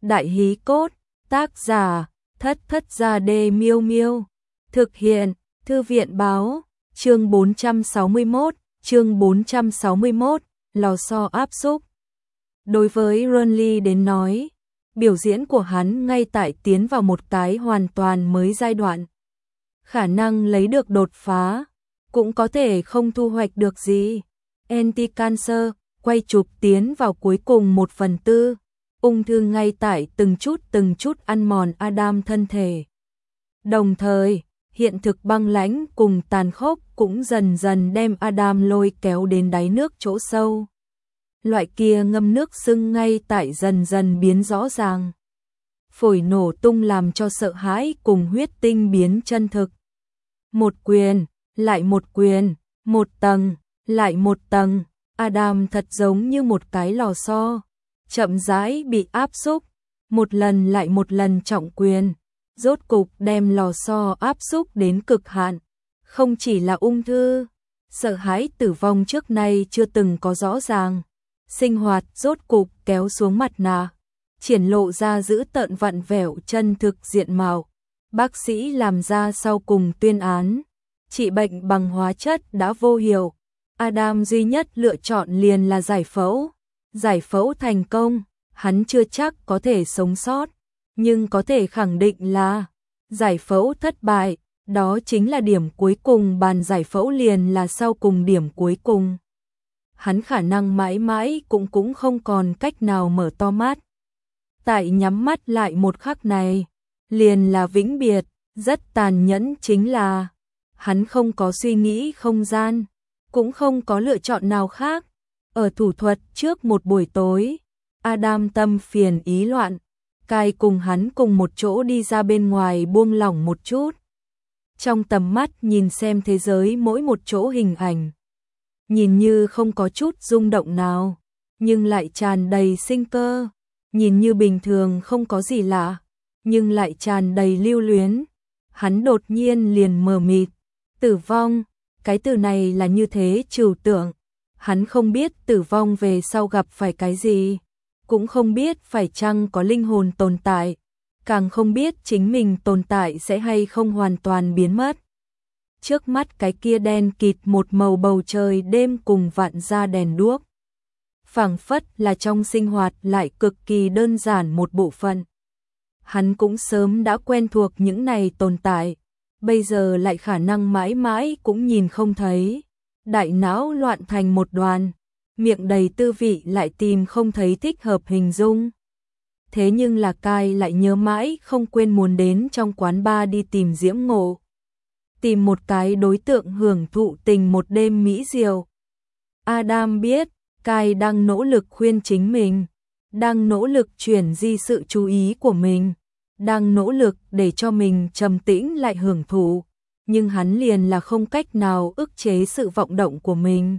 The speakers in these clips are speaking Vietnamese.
Đại hí cốt, tác giả, Thất Thất Gia Đê Miêu Miêu. Thực hiện, Thư viện báo, chương 461, lò xo áp xúc. Đối với Renly đến nói, biểu diễn của hắn ngay tại tiến vào một cái hoàn toàn mới giai đoạn. Khả năng lấy được đột phá, cũng có thể không thu hoạch được gì. Anti-cancer, quay chụp tiến vào cuối cùng 1/4, ung thư ngay tại từng chút ăn mòn Adam thân thể. Đồng thời, hiện thực băng lãnh cùng tàn khốc cũng dần dần đem Adam lôi kéo đến đáy nước chỗ sâu. Loại kia ngâm nước sưng ngay tại dần dần biến rõ ràng. Phổi nổ tung làm cho sợ hãi cùng huyết tinh biến chân thực. Một quyền, lại một quyền, một tầng, lại một tầng, Adam thật giống như một cái lò xo, chậm rãi bị áp xúc, một lần lại một lần trọng quyền, rốt cục đem lò xo áp xúc đến cực hạn. Không chỉ là ung thư, sợ hãi tử vong trước nay chưa từng có rõ ràng. Sinh hoạt rốt cục kéo xuống mặt nạ, triển lộ ra dữ tợn vặn vẹo chân thực diện mạo. Bác sĩ làm ra sau cùng tuyên án, trị bệnh bằng hóa chất đã vô hiệu. Adam duy nhất lựa chọn liền là giải phẫu. Giải phẫu thành công, hắn chưa chắc có thể sống sót, nhưng có thể khẳng định là giải phẫu thất bại, đó chính là điểm cuối cùng, bàn giải phẫu liền là sau cùng điểm cuối cùng. Hắn khả năng mãi mãi cũng không còn cách nào mở to mắt. Tại nhắm mắt lại một khắc này, liền là vĩnh biệt. Rất tàn nhẫn chính là hắn không có suy nghĩ không gian, cũng không có lựa chọn nào khác. Ở thủ thuật trước một buổi tối, Adam tâm phiền ý loạn, Kai cùng hắn cùng một chỗ đi ra bên ngoài buông lỏng một chút. Trong tầm mắt nhìn xem thế giới mỗi một chỗ hình ảnh, nhìn như không có chút rung động nào, nhưng lại tràn đầy sinh cơ, nhìn như bình thường không có gì lạ, nhưng lại tràn đầy lưu luyến. Hắn đột nhiên liền mờ mịt, tử vong, cái từ này là như thế trừu tượng. Hắn không biết tử vong về sau gặp phải cái gì, cũng không biết phải chăng có linh hồn tồn tại, càng không biết chính mình tồn tại sẽ hay không hoàn toàn biến mất. Trước mắt cái kia đen kịt một màu bầu trời đêm cùng vạn gia đèn đuốc, phảng phất là trong sinh hoạt lại cực kỳ đơn giản một bộ phận. Hắn cũng sớm đã quen thuộc những này tồn tại, bây giờ lại khả năng mãi mãi cũng nhìn không thấy. Đại não loạn thành một đoàn, miệng đầy tư vị lại tìm không thấy thích hợp hình dung. Thế nhưng là Kai lại nhớ mãi không quên muốn đến trong quán bar đi tìm Diễm Ngộ, tìm một cái đối tượng hưởng thụ tình một đêm mỹ diệu. Adam biết Kai đang nỗ lực khuyên chính mình, đang nỗ lực chuyển di sự chú ý của mình, đang nỗ lực để cho mình trầm tĩnh lại hưởng thụ, nhưng hắn liền là không cách nào ức chế sự vọng động của mình.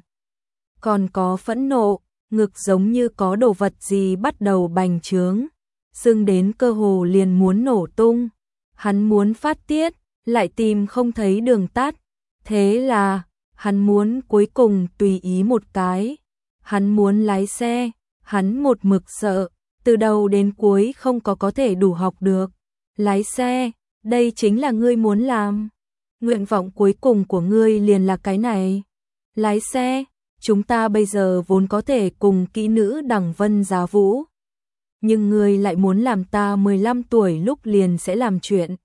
Còn có phẫn nộ, ngực giống như có đồ vật gì bắt đầu bành trướng, sưng đến cơ hồ liền muốn nổ tung. Hắn muốn phát tiết, lại tìm không thấy đường tắt. Thế là, hắn muốn cuối cùng tùy ý một cái. Hắn muốn lái xe, hắn một mực sợ, từ đầu đến cuối không có thể đủ học được. Lái xe, đây chính là ngươi muốn làm. Nguyện vọng cuối cùng của ngươi liền là cái này. Lái xe, chúng ta bây giờ vốn có thể cùng kỹ nữ đẳng vân giá vũ. Nhưng ngươi lại muốn làm ta 15 tuổi lúc liền sẽ làm chuyện.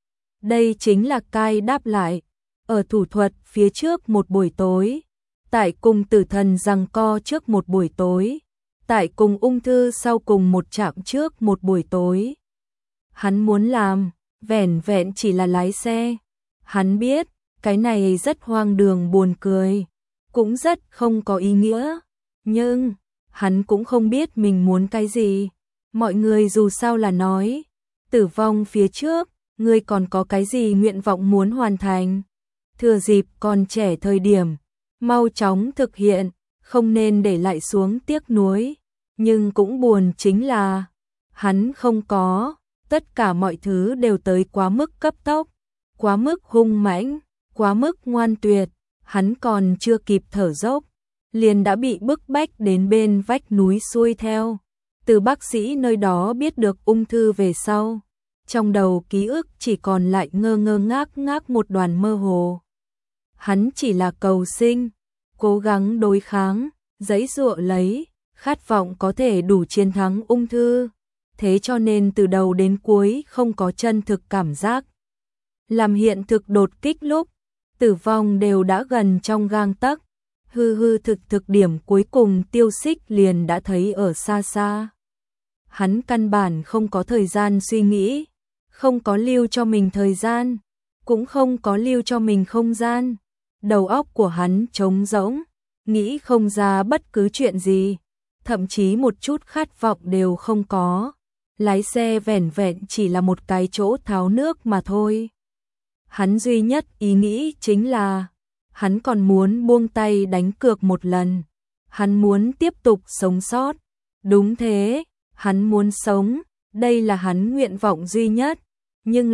Đây chính là Kai đáp lại. Ở thủ thuật phía trước một buổi tối, tại cùng tử thần giằng co trước một buổi tối, tại cùng ung thư sau cùng một chạm trước một buổi tối. Hắn muốn làm, vẻn vẹn chỉ là lái xe. Hắn biết, cái này rất hoang đường buồn cười, cũng rất không có ý nghĩa, nhưng hắn cũng không biết mình muốn cái gì. Mọi người dù sao là nói, tử vong phía trước, ngươi còn có cái gì nguyện vọng muốn hoàn thành? Thừa dịp còn trẻ thời điểm, mau chóng thực hiện, không nên để lại xuống tiếc nuối. Nhưng cũng buồn chính là, hắn không có, tất cả mọi thứ đều tới quá mức cấp tốc, quá mức hung mãnh, quá mức ngoan tuyệt, hắn còn chưa kịp thở dốc, liền đã bị bức bách đến bên vách núi xuôi theo. Từ bác sĩ nơi đó biết được ung thư về sau, trong đầu ký ức chỉ còn lại ngơ ngơ ngác ngác một đoàn mơ hồ. Hắn chỉ là cầu sinh, cố gắng đối kháng, giãy giụa lấy, khát vọng có thể đủ chiến thắng ung thư. Thế cho nên từ đầu đến cuối không có chân thực cảm giác. Làm hiện thực đột kích lúc, tử vong đều đã gần trong gang tấc. Thực điểm cuối cùng Tiêu Xích liền đã thấy ở xa xa. Hắn căn bản không có thời gian suy nghĩ, không có lưu cho mình thời gian, cũng không có lưu cho mình không gian. Đầu óc của hắn trống rỗng, nghĩ không ra bất cứ chuyện gì, thậm chí một chút khát vọng đều không có. Lái xe vẻn vẹn chỉ là một cái chỗ tháo nước mà thôi. Hắn duy nhất ý nghĩ chính là hắn còn muốn buông tay đánh cược một lần. Hắn muốn tiếp tục sống sót. Đúng thế, hắn muốn sống, đây là hắn nguyện vọng duy nhất. Nhưng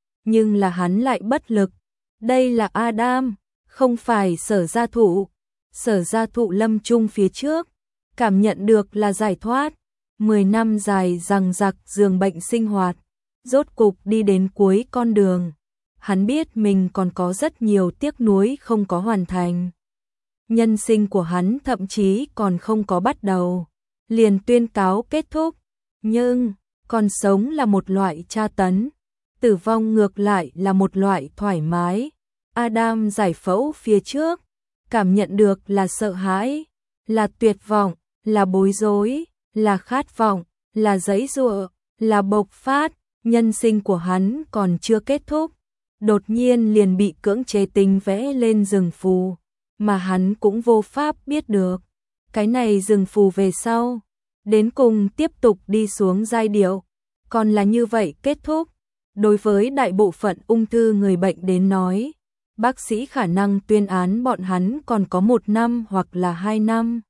là hắn lại bất lực. Đây là Adam, không phải Sở Gia Thụ. Sở Gia Thụ lâm chung phía trước, cảm nhận được là giải thoát. 10 năm dài dằng dặc giường bệnh sinh hoạt, rốt cục đi đến cuối con đường. Hắn biết mình còn có rất nhiều tiếc nuối không có hoàn thành. Nhân sinh của hắn thậm chí còn không có bắt đầu, liền tuyên cáo kết thúc. Nhưng, còn sống là một loại tra tấn, tử vong ngược lại là một loại thoải mái. Adam giải phẫu phía trước, cảm nhận được là sợ hãi, là tuyệt vọng, là bối rối, là khát vọng, là giãy giụa, là bộc phát. Nhân sinh của hắn còn chưa kết thúc, đột nhiên liền bị cưỡng chế tính vẽ lên rừng phù, mà hắn cũng vô pháp biết được. Cái này rừng phù về sau, đến cùng tiếp tục đi xuống giai điệu, còn là như vậy kết thúc. Đối với đại bộ phận ung thư người bệnh đến nói, bác sĩ khả năng tuyên án bọn hắn còn có 1 năm hoặc là 2 năm.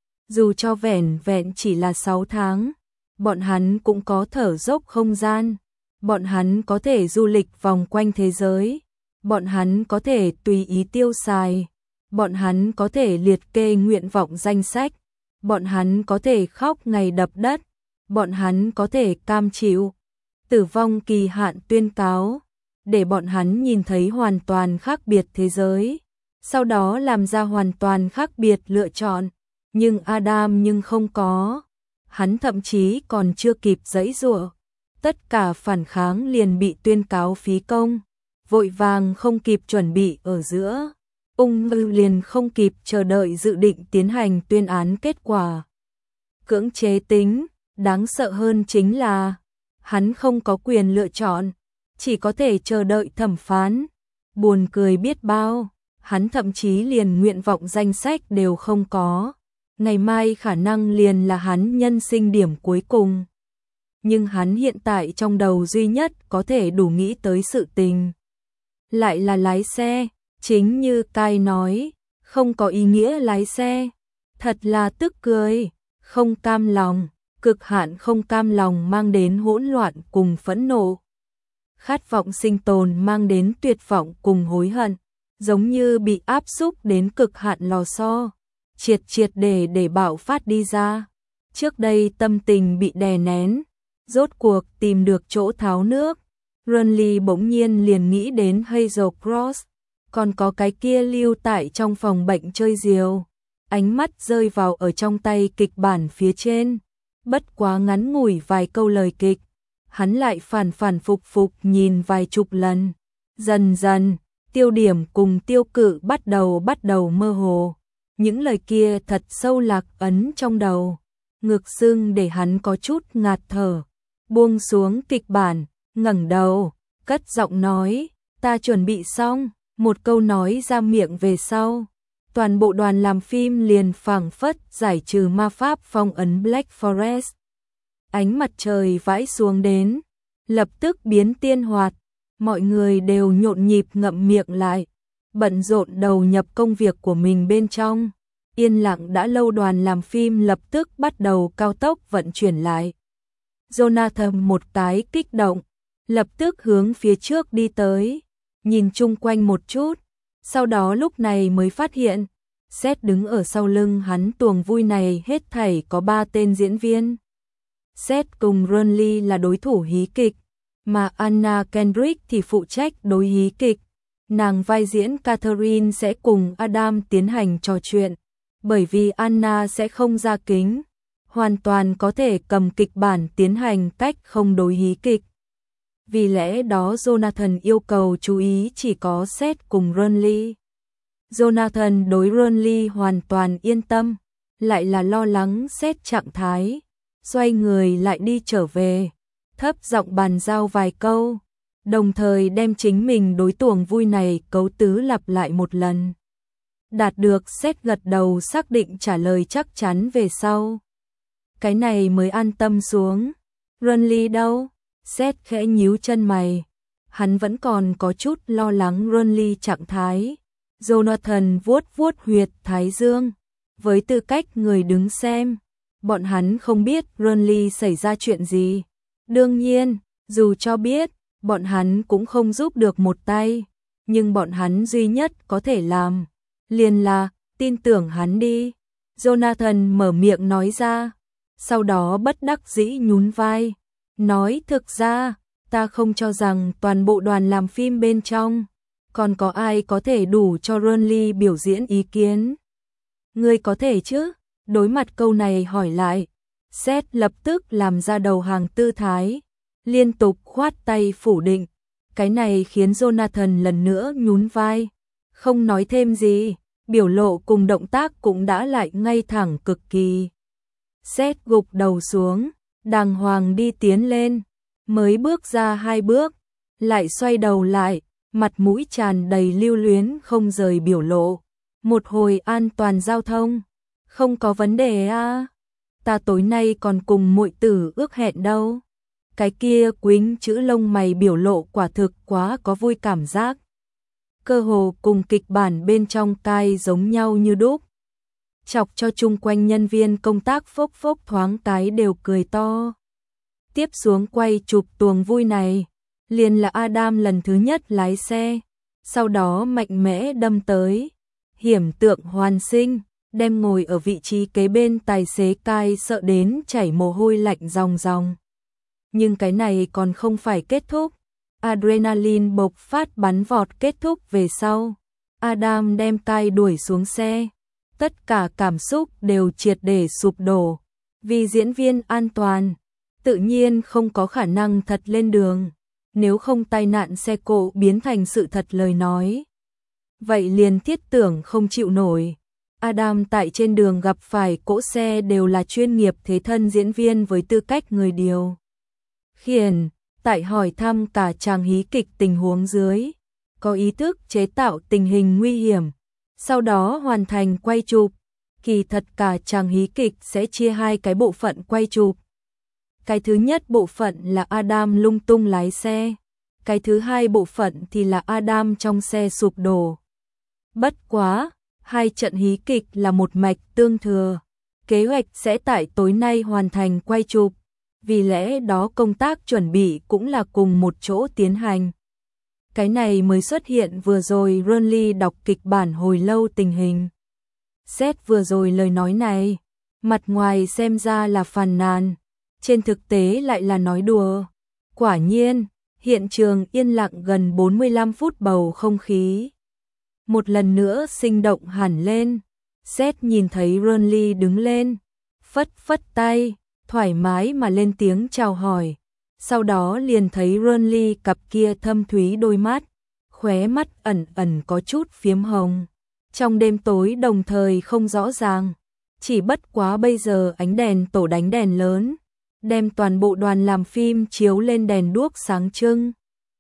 Dù cho vẻn vẹn chỉ là 6 tháng, bọn hắn cũng có thở dốc không gian, bọn hắn có thể du lịch vòng quanh thế giới, bọn hắn có thể tùy ý tiêu xài, bọn hắn có thể liệt kê nguyện vọng danh sách, bọn hắn có thể khóc ngày đập đất, bọn hắn có thể cam chịu tử vong kỳ hạn tuyên cáo, để bọn hắn nhìn thấy hoàn toàn khác biệt thế giới, sau đó làm ra hoàn toàn khác biệt lựa chọn. Nhưng Adam không có, hắn thậm chí còn chưa kịp giãy giụa, tất cả phản kháng liền bị tuyên cáo phí công, vội vàng không kịp chuẩn bị ở giữa, ung thư liền không kịp chờ đợi dự định tiến hành tuyên án kết quả. Cưỡng chế tính, đáng sợ hơn chính là hắn không có quyền lựa chọn, chỉ có thể chờ đợi thẩm phán. Buồn cười biết bao, hắn thậm chí liền nguyện vọng danh sách đều không có. Ngày mai khả năng liền là hắn nhân sinh điểm cuối cùng. Nhưng hắn hiện tại trong đầu duy nhất có thể đủ nghĩ tới sự tình. Lại là lái xe, chính như Kai nói, không có ý nghĩa lái xe. Thật là tức cười, không cam lòng, cực hạn không cam lòng mang đến hỗn loạn cùng phẫn nộ. Khát vọng sinh tồn mang đến tuyệt vọng cùng hối hận, giống như bị áp xúc đến cực hạn lò xo. Triệt để bạo phát đi ra. Trước đây tâm tình bị đè nén, rốt cuộc tìm được chỗ tháo nước. Runley bỗng nhiên liền nghĩ đến Hazel Cross, còn có cái kia lưu tại trong phòng bệnh chơi diều. Ánh mắt rơi vào ở trong tay kịch bản phía trên. Bất quá ngắn ngủi vài câu lời kịch, hắn lại phản phục nhìn vài chục lần. Dần dần, tiêu điểm cùng tiêu cự bắt đầu mơ hồ. Những lời kia thật sâu lạc ấn trong đầu, ngực sưng để hắn có chút ngạt thở. Buông xuống kịch bản, ngẩng đầu, cất giọng nói, ta chuẩn bị xong. Một câu nói ra miệng về sau, toàn bộ đoàn làm phim liền phảng phất giải trừ ma pháp phong ấn Black Forest. Ánh mặt trời vãi xuống đến, lập tức biến tiên hoạt, mọi người đều nhộn nhịp ngậm miệng lại, bận rộn đầu nhập công việc của mình bên trong. Yên lặng đã lâu đoàn làm phim lập tức bắt đầu cao tốc vận chuyển lại. Jonathan một cái kích động, lập tức hướng phía trước đi tới, nhìn chung quanh một chút, sau đó lúc này mới phát hiện, Seth đứng ở sau lưng hắn tuồng vui này hết thảy có 3 tên diễn viên. Seth cùng Renly là đối thủ hí kịch, mà Anna Kendrick thì phụ trách đối hí kịch. Nàng vai diễn Catherine sẽ cùng Adam tiến hành trò chuyện, bởi vì Anna sẽ không ra kính, hoàn toàn có thể cầm kịch bản tiến hành cách không đối hí kịch. Vì lẽ đó Jonathan yêu cầu chú ý chỉ có Seth cùng Renly. Jonathan đối Renly hoàn toàn yên tâm, lại là lo lắng Seth trạng thái, xoay người lại đi trở về, thấp giọng bàn giao vài câu, đồng thời đem chính mình đối tuồng vui này cấu tứ lặp lại một lần. Đạt được Seth gật đầu xác định trả lời chắc chắn về sau. Cái này mới an tâm xuống. Renly đâu? Seth khẽ nhíu chân mày. Hắn vẫn còn có chút lo lắng Renly trạng thái. Jonathan vuốt vuốt huyệt thái dương. Với tư cách người đứng xem, bọn hắn không biết Renly xảy ra chuyện gì. Đương nhiên, dù cho biết, bọn hắn cũng không giúp được một tay. Nhưng bọn hắn duy nhất có thể làm liền là tin tưởng hắn đi. Jonathan mở miệng nói ra, sau đó bất đắc dĩ nhún vai, nói thực ra, ta không cho rằng toàn bộ đoàn làm phim bên trong còn có ai có thể đủ cho Renly biểu diễn ý kiến. Ngươi có thể chứ? Đối mặt câu này hỏi lại, Seth lập tức làm ra đầu hàng tư thái, liên tục khoát tay phủ định. Cái này khiến Jonathan lần nữa nhún vai, không nói thêm gì, biểu lộ cùng động tác cũng đã lại ngay thẳng cực kỳ. Seth gục đầu xuống, đàng hoàng đi tiến lên, mới bước ra 2 bước, lại xoay đầu lại, mặt mũi tràn đầy lưu luyến không rời biểu lộ. Một hồi an toàn giao thông, không có vấn đề à? Ta tối nay còn cùng muội tử ước hẹn đâu. Cái kia quýnh chữ lông mày biểu lộ quả thực quá có vui cảm giác. Cơ hồ cùng kịch bản bên trong cai giống nhau như đúc. Chọc cho chung quanh nhân viên công tác phốc phốc thoáng cái đều cười to. Tiếp xuống quay chụp tuồng vui này, liền là Adam lần thứ nhất lái xe, sau đó mạnh mẽ đâm tới, hiểm tượng hoàn sinh, đem ngồi ở vị trí kế bên tài xế cai sợ đến chảy mồ hôi lạnh ròng ròng. Nhưng cái này còn không phải kết thúc. Adrenaline bộc phát bắn vọt kết thúc về sau. Adam đem cai đuổi xuống xe. Tất cả cảm xúc đều triệt để sụp đổ. Vì diễn viên an toàn, tự nhiên không có khả năng thật lên đường. Nếu không tai nạn xe cộ biến thành sự thật lời nói, vậy liền thiết tưởng không chịu nổi. Adam tại trên đường gặp phải cỗ xe đều là chuyên nghiệp thế thân diễn viên với tư cách người điều khiển, tại hỏi thăm cả chàng hí kịch tình huống dưới, có ý thức chế tạo tình hình nguy hiểm, sau đó hoàn thành quay chụp. Kỳ thật cả chàng hí kịch sẽ chia 2 cái bộ phận quay chụp. Cái thứ nhất bộ phận là Adam lung tung lái xe, cái thứ hai bộ phận thì là Adam trong xe sụp đổ. Bất quá, 2 trận hí kịch là một mạch tương thừa, kế hoạch sẽ tại tối nay hoàn thành quay chụp, vì lẽ đó công tác chuẩn bị cũng là cùng một chỗ tiến hành. Cái này mới xuất hiện vừa rồi Renly đọc kịch bản hồi lâu tình hình. Seth vừa rồi lời nói này, mặt ngoài xem ra là phàn nàn, trên thực tế lại là nói đùa. Quả nhiên, hiện trường yên lặng gần 45 phút bầu không khí một lần nữa sinh động hẳn lên. Seth nhìn thấy Renly đứng lên, phất phất tay, thoải mái mà lên tiếng chào hỏi. Sau đó liền thấy Renly cặp kia thâm thúy đôi mắt, khóe mắt ẩn ẩn có chút phiếm hồng. Trong đêm tối đồng thời không rõ ràng, chỉ bất quá bây giờ ánh đèn tổ đánh đèn lớn, đem toàn bộ đoàn làm phim chiếu lên đèn đuốc sáng trưng.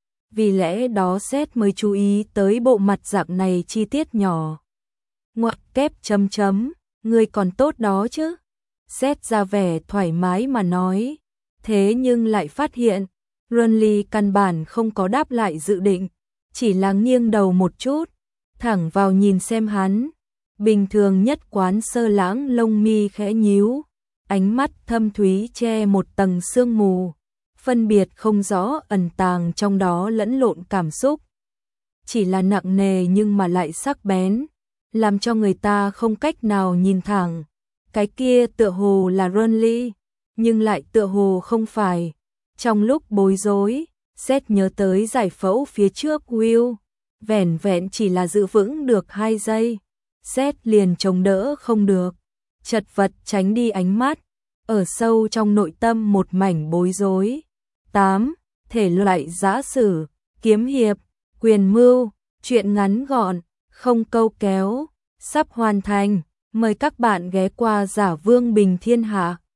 Vì lẽ đó Seth mới chú ý tới bộ mặt dạng này chi tiết nhỏ. Ngoặc kép chấm chấm, người còn tốt đó chứ? Seth ra vẻ thoải mái mà nói. Thế nhưng lại phát hiện, Renly căn bản không có đáp lại dự định, chỉ là nghiêng đầu một chút, thẳng vào nhìn xem hắn. Bình thường nhất quán sơ lãng lông mi khẽ nhíu, ánh mắt thâm thúy che một tầng sương mù, phân biệt không rõ ẩn tàng trong đó lẫn lộn cảm xúc. Chỉ là nặng nề nhưng mà lại sắc bén, làm cho người ta không cách nào nhìn thẳng. Cái kia tựa hồ là Renly, nhưng lại tựa hồ không phải. Trong lúc bối rối, Seth nhớ tới giải phẫu phía trước Will, vẻn vẹn chỉ là giữ vững được 2 giây. Seth liền chống đỡ không được, chật vật tránh đi ánh mắt, ở sâu trong nội tâm một mảnh bối rối. 8. Thể loại giã sử, kiếm hiệp, quyền mưu, truyện ngắn gọn, không câu kéo, sắp hoàn thành. Mời các bạn ghé qua Giả Vương Bình Thiên Hạ.